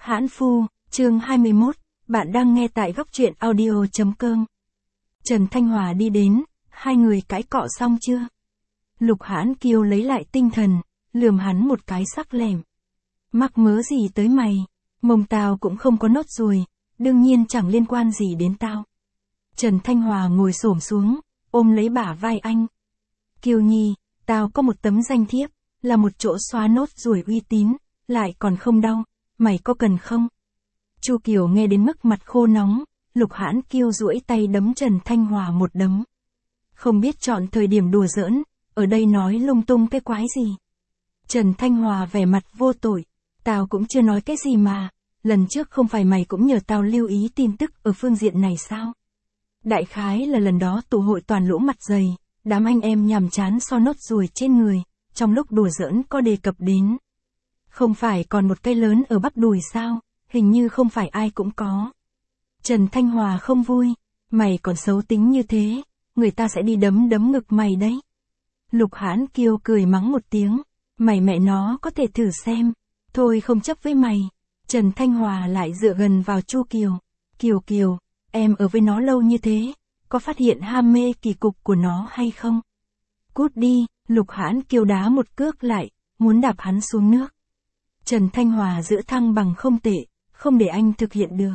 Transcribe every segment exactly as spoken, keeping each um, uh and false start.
Hãn Phu, chương hai mươi mốt, bạn đang nghe tại góc truyện audio.com. Trần Thanh Hòa đi đến, hai người cãi cọ xong chưa? Lục Hãn Kiêu lấy lại tinh thần, lườm hắn một cái sắc lẻm. Mắc mớ gì tới mày, mông tao cũng không có nốt ruồi, đương nhiên chẳng liên quan gì đến tao. Trần Thanh Hòa ngồi xổm xuống, ôm lấy bả vai anh. Kiều Nhi, tao có một tấm danh thiếp, là một chỗ xóa nốt ruồi uy tín, lại còn không đau, mày có cần không? Chu Kiều nghe đến mức mặt khô nóng, Lục Hãn Kiêu duỗi tay đấm Trần Thanh Hòa một đấm. Không biết chọn thời điểm đùa giỡn, ở đây nói lung tung cái quái gì. Trần Thanh Hòa vẻ mặt vô tội, tao cũng chưa nói cái gì mà, lần trước không phải mày cũng nhờ tao lưu ý tin tức ở phương diện này sao? Đại khái là lần đó tụ hội toàn lũ mặt dày, đám anh em nhàm chán so nốt ruồi trên người, trong lúc đùa giỡn có đề cập đến. Không phải còn một cây lớn ở bắp đùi sao, hình như không phải ai cũng có. Trần Thanh Hòa không vui, mày còn xấu tính như thế, người ta sẽ đi đấm đấm ngực mày đấy. Lục Hãn Kiêu cười mắng một tiếng, mày mẹ nó có thể thử xem, thôi không chấp với mày. Trần Thanh Hòa lại dựa gần vào Chu Kiều. Kiều Kiều, em ở với nó lâu như thế, có phát hiện ham mê kỳ cục của nó hay không? Cút đi, Lục Hãn Kiêu đá một cước lại, muốn đạp hắn xuống nước. Trần Thanh Hòa giữ thăng bằng không tệ, không để anh thực hiện được.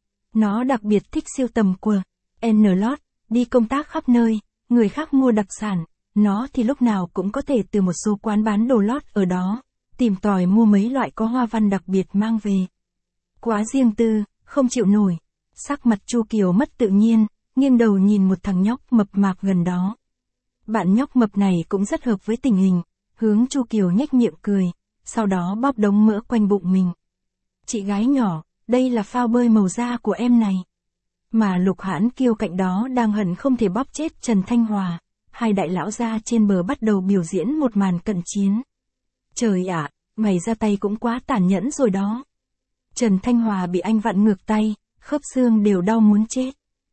Nó đặc biệt thích siêu tầm của N-Lot, đi công tác khắp nơi, người khác mua đặc sản, nó thì lúc nào cũng có thể từ một số quán bán đồ lót ở đó, tìm tòi mua mấy loại có hoa văn đặc biệt mang về. Quá riêng tư, không chịu nổi. Sắc mặt Chu Kiều mất tự nhiên, nghiêng đầu nhìn một thằng nhóc mập mạp gần đó. Bạn nhóc mập này cũng rất hợp với tình hình, hướng Chu Kiều nhếch miệng cười, sau đó bóp đống mỡ quanh bụng mình. Chị gái nhỏ, đây là phao bơi màu da của em này. Mà Lục Hãn Kiêu cạnh đó đang hận không thể bóp chết Trần Thanh Hòa, hai đại lão gia trên bờ bắt đầu biểu diễn một màn cận chiến. Trời ạ, mày ra tay cũng quá tàn nhẫn rồi đó. Trần Thanh Hòa bị anh vặn ngược tay, khớp xương đều đau muốn chết.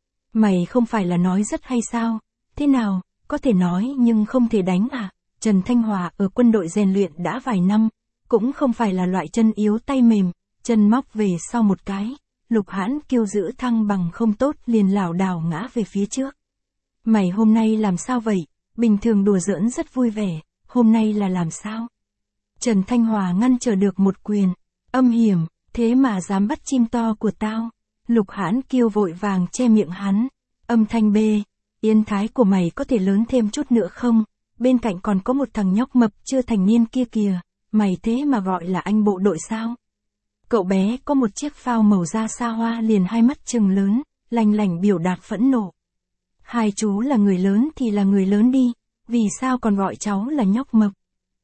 Mày không phải là nói rất hay sao, thế nào, có thể nói nhưng không thể đánh à? Trần Thanh Hòa ở quân đội rèn luyện đã vài năm, cũng không phải là loại chân yếu tay mềm, chân móc về sau một cái, Lục Hãn Kiêu giữ thăng bằng không tốt liền lảo đảo ngã về phía trước. Mày hôm nay làm sao vậy? Bình thường đùa giỡn rất vui vẻ, hôm nay là làm sao? Trần Thanh Hòa ngăn trở được một quyền, âm hiểm, thế mà dám bắt chim to của tao. Lục Hãn Kiêu vội vàng che miệng hắn, âm thanh bê, yên thái của mày có thể lớn thêm chút nữa không? Bên cạnh còn có một thằng nhóc mập chưa thành niên kia kìa, mày thế mà gọi là anh bộ đội sao? Cậu bé có một chiếc phao màu da xa hoa liền hai mắt trừng lớn, lành lảnh biểu đạt phẫn nộ. Hai chú là người lớn thì là người lớn đi, vì sao còn gọi cháu là nhóc mập?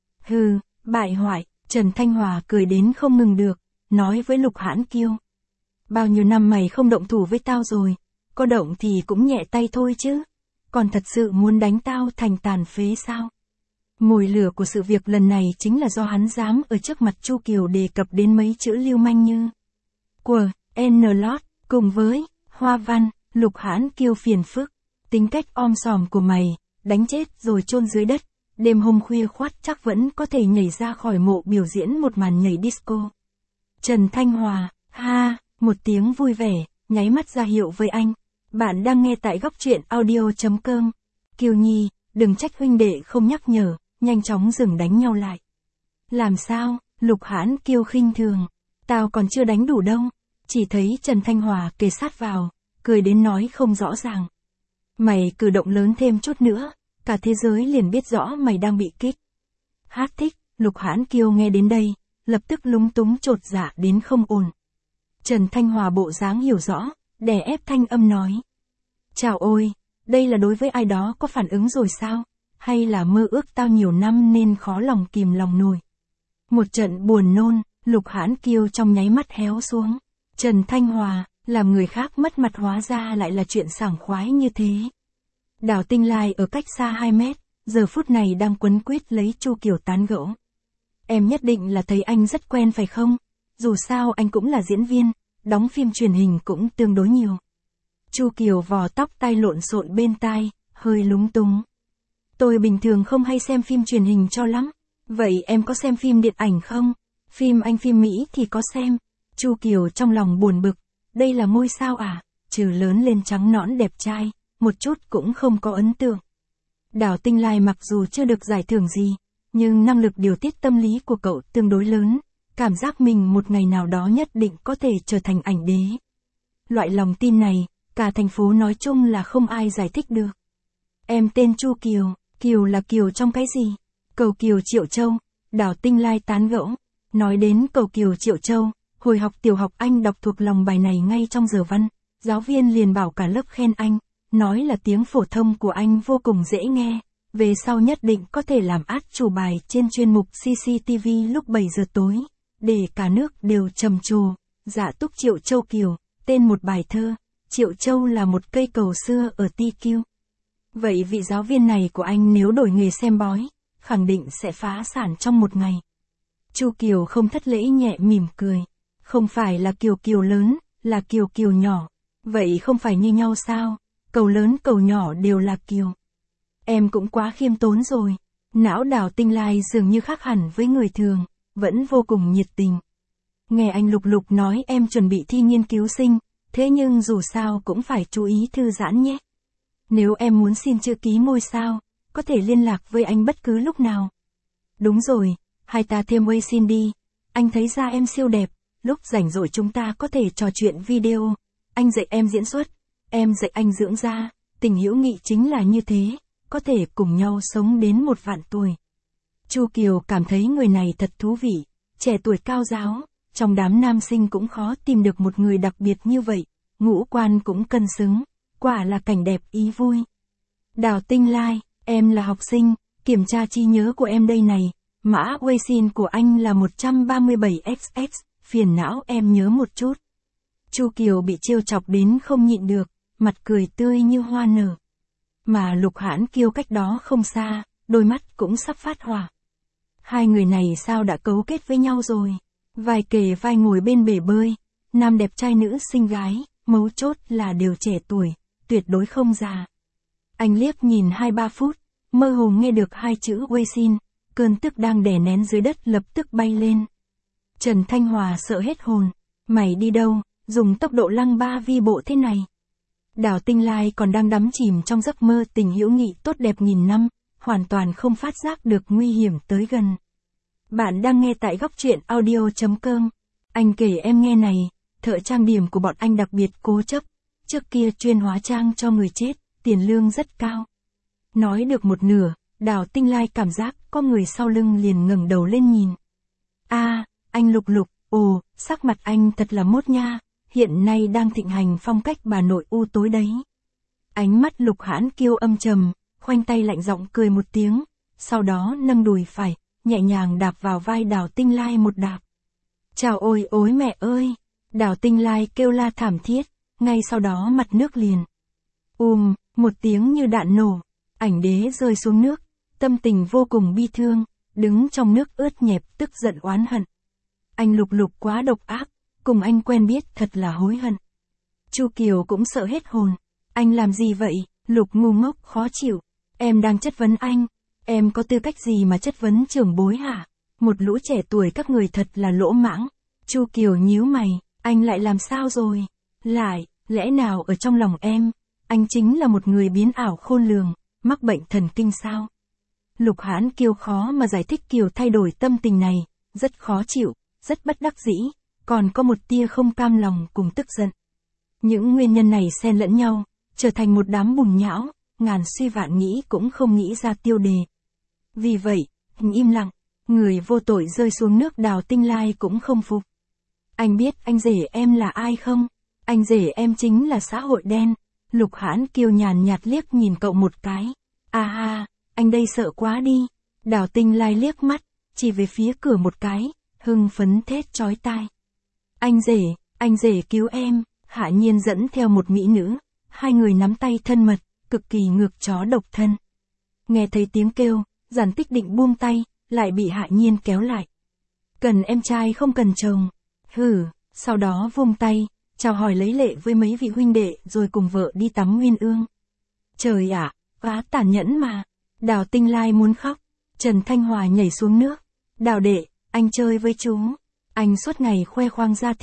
Hừ, bại hoại, Trần Thanh Hòa cười đến không ngừng được, nói với Lục Hãn Kiêu. Bao nhiêu năm mày không động thủ với tao rồi, có động thì cũng nhẹ tay thôi chứ, còn thật sự muốn đánh tao thành tàn phế sao? Mồi lửa của sự việc lần này chính là do hắn dám ở trước mặt Chu Kiều đề cập đến mấy chữ lưu manh như của N-Lot, cùng với hoa văn. Lục Hãn Kiêu phiền phức, tính cách om sòm của mày, đánh chết rồi chôn dưới đất, đêm hôm khuya khoắt chắc vẫn có thể nhảy ra khỏi mộ biểu diễn một màn nhảy disco. Trần Thanh Hòa, ha, một tiếng vui vẻ, nháy mắt ra hiệu với anh. Bạn đang nghe tại góc truyện audio.com. Kiều Nhi, đừng trách huynh đệ không nhắc nhở, nhanh chóng dừng đánh nhau lại. Làm sao? Lục Hãn Kiêu khinh thường. Tao còn chưa đánh đủ đâu. Chỉ thấy Trần Thanh Hòa kề sát vào, cười đến nói không rõ ràng. Mày cử động lớn thêm chút nữa, cả thế giới liền biết rõ mày đang bị kích. Hát thích, Lục Hãn Kiêu nghe đến đây, lập tức lúng túng chột dạ đến không ổn. Trần Thanh Hòa bộ dáng hiểu rõ, đè ép thanh âm nói. Chào ôi, đây là đối với ai đó có phản ứng rồi sao? Hay là mơ ước tao nhiều năm nên khó lòng kìm lòng nổi? Một trận buồn nôn, Lục Hãn Kiêu trong nháy mắt héo xuống. Trần Thanh Hòa, làm người khác mất mặt hóa ra lại là chuyện sảng khoái như thế. Đào Tinh Lai ở cách xa hai mét, giờ phút này đang quấn quýt lấy Chu Kiều tán gẫu. Em nhất định là thấy anh rất quen phải không? Dù sao anh cũng là diễn viên, đóng phim truyền hình cũng tương đối nhiều. Chu Kiều vò tóc tai lộn xộn bên tai, hơi lúng túng. Tôi bình thường không hay xem phim truyền hình cho lắm. Vậy em có xem phim điện ảnh không? Phim Anh phim Mỹ thì có xem. Chu Kiều trong lòng buồn bực, đây là ngôi sao à, trừ lớn lên trắng nõn đẹp trai, một chút cũng không có ấn tượng. Đào Tinh Lai mặc dù chưa được giải thưởng gì, nhưng năng lực điều tiết tâm lý của cậu tương đối lớn, cảm giác mình một ngày nào đó nhất định có thể trở thành ảnh đế. Loại lòng tin này, cả thành phố nói chung là không ai giải thích được. Em tên Chu Kiều, Kiều là Kiều trong cái gì? Cầu Kiều Triệu Châu, Đào Tinh Lai tán gẫu. Nói đến cầu Kiều Triệu Châu, hồi học tiểu học anh đọc thuộc lòng bài này ngay trong giờ văn, giáo viên liền bảo cả lớp khen anh, nói là tiếng phổ thông của anh vô cùng dễ nghe, về sau nhất định có thể làm át chủ bài trên chuyên mục xê xê tê vê lúc bảy giờ tối, để cả nước đều trầm trồ. Dạ túc Triệu Châu Kiều, tên một bài thơ, Triệu Châu là một cây cầu xưa ở Ti Kiêu. Vậy vị giáo viên này của anh nếu đổi nghề xem bói, khẳng định sẽ phá sản trong một ngày. Chu Kiều không thất lễ nhẹ mỉm cười, không phải là Kiều Kiều lớn, là Kiều Kiều nhỏ, vậy không phải như nhau sao, cầu lớn cầu nhỏ đều là Kiều. Em cũng quá khiêm tốn rồi. Não Đào Tinh Lai dường như khác hẳn với người thường, vẫn vô cùng nhiệt tình. Nghe anh Lục Lục nói em chuẩn bị thi nghiên cứu sinh, thế nhưng dù sao cũng phải chú ý thư giãn nhé. Nếu em muốn xin chữ ký ngôi sao, có thể liên lạc với anh bất cứ lúc nào. Đúng rồi, hai ta thêm WeChat đi, anh thấy da em siêu đẹp, lúc rảnh rỗi chúng ta có thể trò chuyện video, anh dạy em diễn xuất, em dạy anh dưỡng da, tình hữu nghị chính là như thế, có thể cùng nhau sống đến một vạn tuổi. Chu Kiều cảm thấy người này thật thú vị, trẻ tuổi cao giáo, trong đám nam sinh cũng khó tìm được một người đặc biệt như vậy, ngũ quan cũng cân xứng, quả là cảnh đẹp ý vui. Đào Tinh Lai, em là học sinh, kiểm tra trí nhớ của em đây này, mã WeChat của anh là một trăm ba mươi bảy x x, phiền não em nhớ một chút. Chu Kiều bị trêu chọc đến không nhịn được, mặt cười tươi như hoa nở. Mà Lục Hãn Kiêu cách đó không xa, đôi mắt cũng sắp phát hỏa. Hai người này sao đã cấu kết với nhau rồi? Vai kề vai ngồi bên bể bơi, nam đẹp trai nữ xinh gái, mấu chốt là đều trẻ tuổi, tuyệt đối không già. Anh liếc nhìn hai ba phút, mơ hồ nghe được hai chữ WeChat, cơn tức đang đè nén dưới đất lập tức bay lên. Trần Thanh Hòa sợ hết hồn, mày đi đâu, dùng tốc độ lăng ba vi bộ thế này. Đào Tinh Lai còn đang đắm chìm trong giấc mơ tình hữu nghị tốt đẹp nghìn năm, hoàn toàn không phát giác được nguy hiểm tới gần. Bạn đang nghe tại góc truyện audio chấm com. Anh kể em nghe này, thợ trang điểm của bọn anh đặc biệt cố chấp, trước kia chuyên hóa trang cho người chết, tiền lương rất cao. Nói được một nửa, Đào Tinh Lai cảm giác có người sau lưng liền ngẩng đầu lên nhìn. A, à, anh Lục Lục, ồ, sắc mặt anh thật là mốt nha, hiện nay đang thịnh hành phong cách bà nội u tối đấy. Ánh mắt Lục Hãn Kiêu âm trầm, khoanh tay lạnh giọng cười một tiếng, sau đó nâng đùi phải, nhẹ nhàng đạp vào vai Đào Tinh Lai một đạp. Chào ôi ối mẹ ơi, Đào Tinh Lai kêu la thảm thiết, ngay sau đó mặt nước liền. Ùm, một tiếng như đạn nổ, ảnh đế rơi xuống nước, tâm tình vô cùng bi thương, đứng trong nước ướt nhẹp tức giận oán hận. Anh Lục Lục quá độc ác, cùng anh quen biết thật là hối hận. Chu Kiều cũng sợ hết hồn, anh làm gì vậy, Lục ngu ngốc khó chịu, em đang chất vấn anh, em có tư cách gì mà chất vấn trưởng bối hả? Một lũ trẻ tuổi các người thật là lỗ mãng. Chu Kiều nhíu mày, anh lại làm sao rồi? Lại, lẽ nào ở trong lòng em, anh chính là một người biến ảo khôn lường, mắc bệnh thần kinh sao? Lục Hãn Kiêu khó mà giải thích Kiều thay đổi tâm tình này, rất khó chịu, rất bất đắc dĩ, còn có một tia không cam lòng cùng tức giận. Những nguyên nhân này xen lẫn nhau, trở thành một đám bùn nhão, ngàn suy vạn nghĩ cũng không nghĩ ra tiêu đề. Vì vậy, hình im lặng, người vô tội rơi xuống nước. Đào Tinh Lai cũng không phục. Anh biết anh rể em là ai không? Anh rể em chính là xã hội đen. Lục Hãn Kiêu nhàn nhạt liếc nhìn cậu một cái. À ha, anh đây sợ quá đi. Đào Tinh Lai liếc mắt, chỉ về phía cửa một cái, hưng phấn thét chói tai. Anh rể, anh rể cứu em. Hạ Nhiên dẫn theo một mỹ nữ, hai người nắm tay thân mật, cực kỳ ngược chó độc thân. Nghe thấy tiếng kêu, Giản Tích định buông tay, lại bị Hạ Nhiên kéo lại. Cần em trai không cần chồng. Hừ, sau đó vung tay, chào hỏi lấy lệ với mấy vị huynh đệ rồi cùng vợ đi tắm Nguyên Ương. Trời ạ, quá tàn nhẫn mà. Đào Tinh Lai muốn khóc. Trần Thanh Hòa nhảy xuống nước. Đào đệ, anh chơi với chú. Anh suốt ngày khoe khoang da thịt,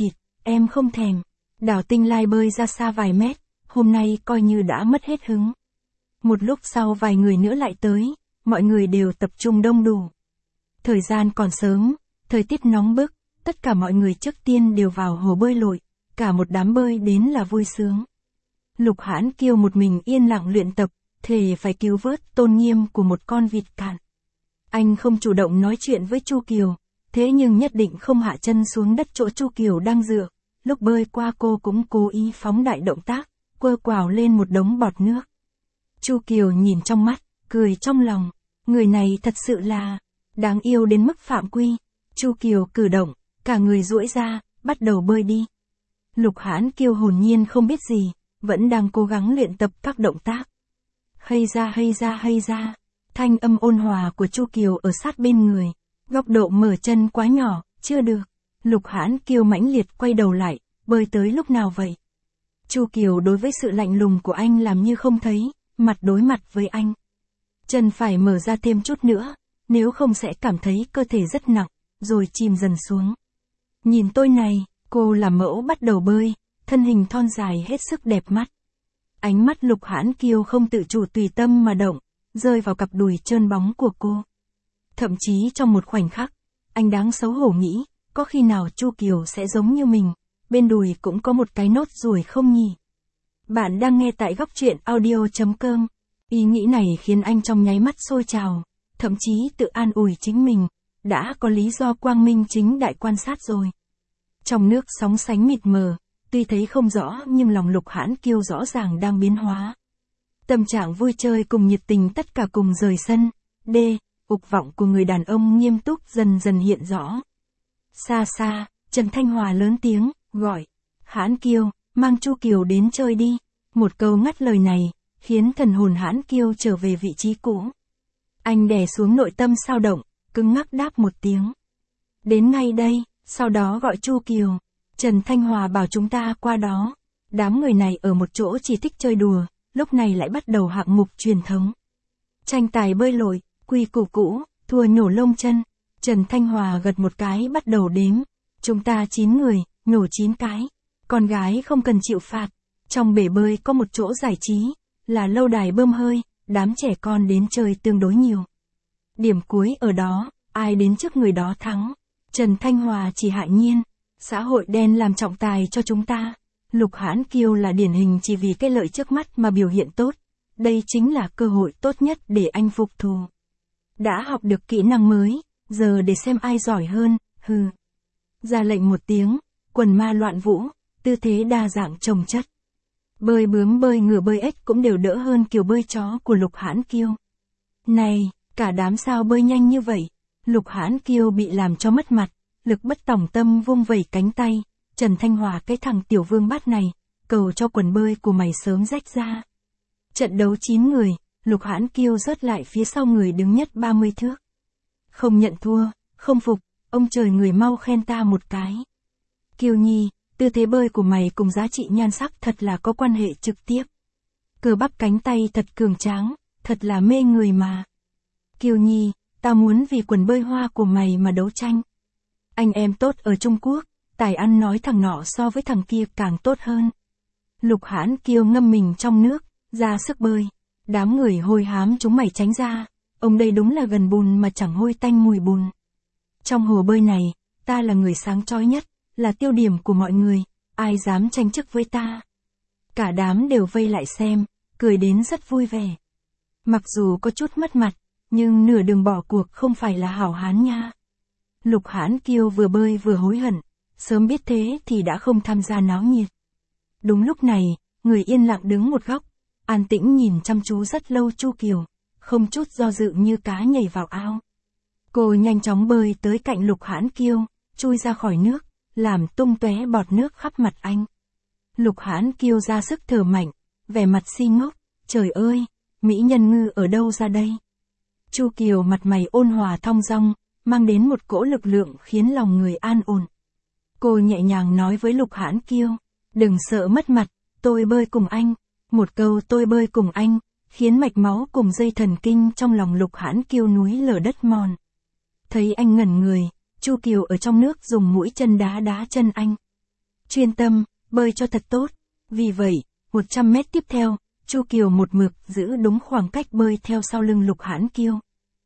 em không thèm. Đào Tinh Lai bơi ra xa vài mét, hôm nay coi như đã mất hết hứng. Một lúc sau vài người nữa lại tới, mọi người đều tập trung đông đủ. Thời gian còn sớm, thời tiết nóng bức, tất cả mọi người trước tiên đều vào hồ bơi lội, cả một đám bơi đến là vui sướng. Lục Hãn Kiêu một mình yên lặng luyện tập, thề phải cứu vớt tôn nghiêm của một con vịt cạn. Anh không chủ động nói chuyện với Chu Kiều, thế nhưng nhất định không hạ chân xuống đất chỗ Chu Kiều đang dựa. Lúc bơi qua cô cũng cố ý phóng đại động tác, quơ quào lên một đống bọt nước. Chu Kiều nhìn trong mắt, cười trong lòng, người này thật sự là đáng yêu đến mức phạm quy. Chu Kiều cử động, cả người duỗi ra, bắt đầu bơi đi. Lục Hãn Kiêu hồn nhiên không biết gì, vẫn đang cố gắng luyện tập các động tác. Hay ra hay ra hay ra, thanh âm ôn hòa của Chu Kiều ở sát bên người, góc độ mở chân quá nhỏ, chưa được. Lục Hãn Kiêu mãnh liệt quay đầu lại, bơi tới lúc nào vậy? Chu Kiều đối với sự lạnh lùng của anh làm như không thấy, mặt đối mặt với anh. Chân phải mở ra thêm chút nữa, nếu không sẽ cảm thấy cơ thể rất nặng, rồi chìm dần xuống. Nhìn tôi này, cô làm mẫu bắt đầu bơi, thân hình thon dài hết sức đẹp mắt. Ánh mắt Lục Hãn Kiêu không tự chủ tùy tâm mà động, rơi vào cặp đùi trơn bóng của cô. Thậm chí trong một khoảnh khắc, anh đáng xấu hổ nghĩ, có khi nào Chu Kiều sẽ giống như mình, bên đùi cũng có một cái nốt ruồi không nhỉ? Bạn đang nghe tại góc truyện audio chấm com. Ý nghĩ này khiến anh trong nháy mắt sôi trào, thậm chí tự an ủi chính mình, đã có lý do quang minh chính đại quan sát rồi. Trong nước sóng sánh mịt mờ, tuy thấy không rõ nhưng lòng Lục Hãn Kiêu rõ ràng đang biến hóa. Tâm trạng vui chơi cùng nhiệt tình tất cả cùng rời sân, D, dục vọng của người đàn ông nghiêm túc dần dần hiện rõ. Xa xa, Trần Thanh Hòa lớn tiếng, gọi, Hãn Kiêu, mang Chu Kiều đến chơi đi. Một câu ngắt lời này, khiến thần hồn Hãn Kiêu trở về vị trí cũ. Anh đè xuống nội tâm sao động, cứng ngắc đáp một tiếng. Đến ngay đây, sau đó gọi Chu Kiều. Trần Thanh Hòa bảo chúng ta qua đó. Đám người này ở một chỗ chỉ thích chơi đùa, lúc này lại bắt đầu hạng mục truyền thống. Tranh tài bơi lội, quy củ cũ, thua nhổ lông chân. Trần Thanh Hòa gật một cái bắt đầu đếm. Chúng ta chín người, nhổ chín cái. Con gái không cần chịu phạt. Trong bể bơi có một chỗ giải trí, là lâu đài bơm hơi, đám trẻ con đến chơi tương đối nhiều. Điểm cuối ở đó, ai đến trước người đó thắng. Trần Thanh Hòa chỉ hại nhiên. Xã hội đen làm trọng tài cho chúng ta. Lục Hãn Kiêu là điển hình chỉ vì cái lợi trước mắt mà biểu hiện tốt. Đây chính là cơ hội tốt nhất để anh phục thù. Đã học được kỹ năng mới, giờ để xem ai giỏi hơn, hừ. Ra lệnh một tiếng, quần ma loạn vũ, tư thế đa dạng chồng chất. Bơi bướm bơi ngửa bơi ếch cũng đều đỡ hơn kiểu bơi chó của Lục Hãn Kiêu. Này, cả đám sao bơi nhanh như vậy? Lục Hãn Kiêu bị làm cho mất mặt, lực bất tòng tâm vung vẩy cánh tay. Trần Thanh Hòa cái thằng tiểu vương bát này, cầu cho quần bơi của mày sớm rách ra. Trận đấu chín người, Lục Hãn Kiêu rớt lại phía sau người đứng nhất ba mươi thước. Không nhận thua, không phục, ông trời người mau khen ta một cái. Kiều Nhi, tư thế bơi của mày cùng giá trị nhan sắc thật là có quan hệ trực tiếp. Cơ bắp cánh tay thật cường tráng, thật là mê người mà. Kiều Nhi, ta muốn vì quần bơi hoa của mày mà đấu tranh. Anh em tốt ở Trung Quốc, tài ăn nói thằng nọ so với thằng kia càng tốt hơn. Lục Hãn Kiêu ngâm mình trong nước, ra sức bơi. Đám người hôi hám chúng mày tránh ra, ông đây đúng là gần bùn mà chẳng hôi tanh mùi bùn. Trong hồ bơi này, ta là người sáng chói nhất, là tiêu điểm của mọi người, ai dám tranh chức với ta. Cả đám đều vây lại xem, cười đến rất vui vẻ. Mặc dù có chút mất mặt, nhưng nửa đường bỏ cuộc không phải là hảo hán nha. Lục Hãn Kiêu vừa bơi vừa hối hận, sớm biết thế thì đã không tham gia náo nhiệt. Đúng lúc này, người yên lặng đứng một góc, an tĩnh nhìn chăm chú rất lâu Chu Kiều, không chút do dự như cá nhảy vào ao. Cô nhanh chóng bơi tới cạnh Lục Hãn Kiêu, chui ra khỏi nước, làm tung tóe bọt nước khắp mặt anh. Lục Hãn Kiêu ra sức thở mạnh, vẻ mặt si ngốc, trời ơi, mỹ nhân ngư ở đâu ra đây? Chu Kiều mặt mày ôn hòa thong dong, mang đến một cỗ lực lượng khiến lòng người an ổn. Cô nhẹ nhàng nói với Lục Hãn Kiêu, đừng sợ mất mặt, tôi bơi cùng anh. Một câu tôi bơi cùng anh, khiến mạch máu cùng dây thần kinh trong lòng Lục Hãn Kiêu núi lở đất mòn. Thấy anh ngẩn người, Chu Kiều ở trong nước dùng mũi chân đá đá chân anh. Chuyên tâm, bơi cho thật tốt. Vì vậy, một trăm mét tiếp theo, Chu Kiều một mực giữ đúng khoảng cách bơi theo sau lưng Lục Hãn Kiêu.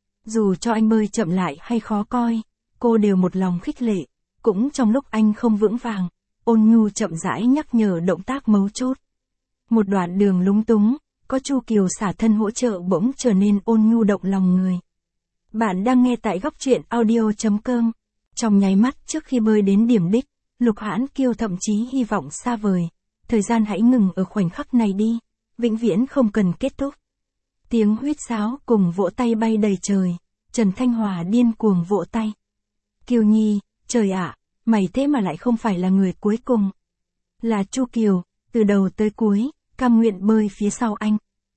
Dù cho anh bơi chậm lại hay khó coi, cô đều một lòng khích lệ, cũng trong lúc anh không vững vàng, Ôn Nhu chậm rãi nhắc nhở động tác mấu chốt. Một đoạn đường lúng túng, có Chu Kiều xả thân hỗ trợ bỗng trở nên ôn nhu động lòng người. Bạn đang nghe tại góc truyện audio.com. Trong nháy mắt trước khi bơi đến điểm đích, Lục Hãn Kiêu thậm chí hy vọng xa vời. Thời gian hãy ngừng ở khoảnh khắc này đi, vĩnh viễn không cần kết thúc. Tiếng huýt sáo cùng vỗ tay bay đầy trời, Trần Thanh Hòa điên cuồng vỗ tay. Kiều Nhi, trời ạ, mày thế mà lại không phải là người cuối cùng. Là Chu Kiều, từ đầu tới cuối, cam nguyện bơi phía sau anh.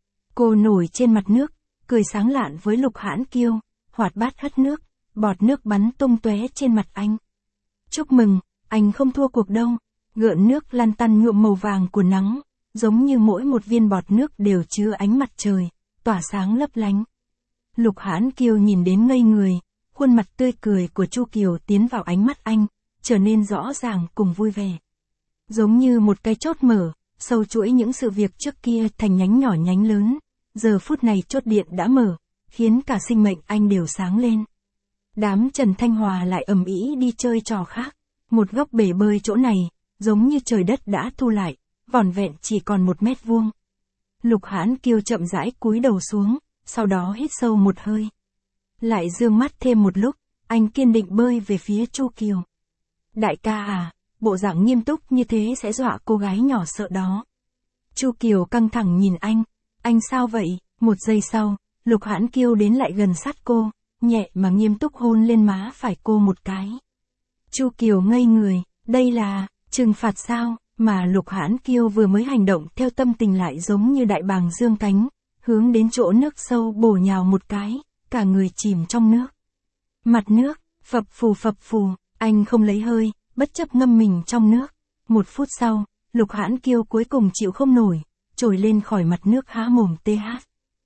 Cô nổi trên mặt nước, cười sáng lạn với Lục Hãn Kiêu, hoạt bát hất nước, bọt nước bắn tung tóe trên mặt anh. Chúc mừng, anh không thua cuộc đâu. Gợn nước lăn tăn nhuộm màu vàng của nắng, giống như mỗi một viên bọt nước đều chứa ánh mặt trời, tỏa sáng lấp lánh. Lục Hãn Kiêu nhìn đến ngây người, khuôn mặt tươi cười của Chu Kiều tiến vào ánh mắt anh, trở nên rõ ràng cùng vui vẻ. Giống như một cái chốt mở, sâu chuỗi những sự việc trước kia thành nhánh nhỏ nhánh lớn, giờ phút này chốt điện đã mở, khiến cả sinh mệnh anh đều sáng lên. Đám Trần Thanh Hòa lại ầm ĩ đi chơi trò khác, một góc bể bơi chỗ này, giống như trời đất đã thu lại, vỏn vẹn chỉ còn một mét vuông. Lục Hãn Kiêu chậm rãi cúi đầu xuống, sau đó hít sâu một hơi. Lại dương mắt thêm một lúc, anh kiên định bơi về phía Chu Kiều. Đại ca à, bộ dạng nghiêm túc như thế sẽ dọa cô gái nhỏ sợ đó. Chu Kiều căng thẳng nhìn anh, anh sao vậy? Một giây sau, Lục Hãn Kiêu đến lại gần sát cô, nhẹ mà nghiêm túc hôn lên má phải cô một cái. Chu Kiều ngây người, đây là trừng phạt sao? Mà Lục Hãn Kiêu vừa mới hành động theo tâm tình lại giống như đại bàng dương cánh, hướng đến chỗ nước sâu bổ nhào một cái, cả người chìm trong nước. Mặt nước, phập phù phập phù, anh không lấy hơi, bất chấp ngâm mình trong nước. Một phút sau, Lục Hãn Kiêu cuối cùng chịu không nổi, trồi lên khỏi mặt nước há mồm tê hát.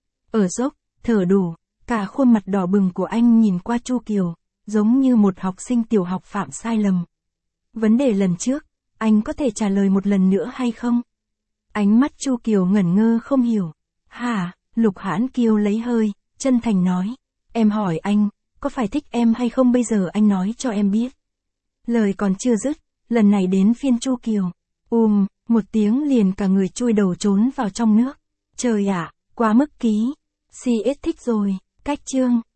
Ở dốc, thở đủ, cả khuôn mặt đỏ bừng của anh nhìn qua Chu Kiều, giống như một học sinh tiểu học phạm sai lầm. Vấn đề lần trước, anh có thể trả lời một lần nữa hay không? Ánh mắt Chu Kiều ngẩn ngơ không hiểu. Hả? Lục Hãn Kiêu lấy hơi, chân thành nói. Em hỏi anh, có phải thích em hay không bây giờ anh nói cho em biết. Lời còn chưa dứt, lần này đến phiên Chu Kiều. Um, một tiếng liền cả người chui đầu trốn vào trong nước. Trời ạ, quá mức ký. xê ét thích rồi, cách chương.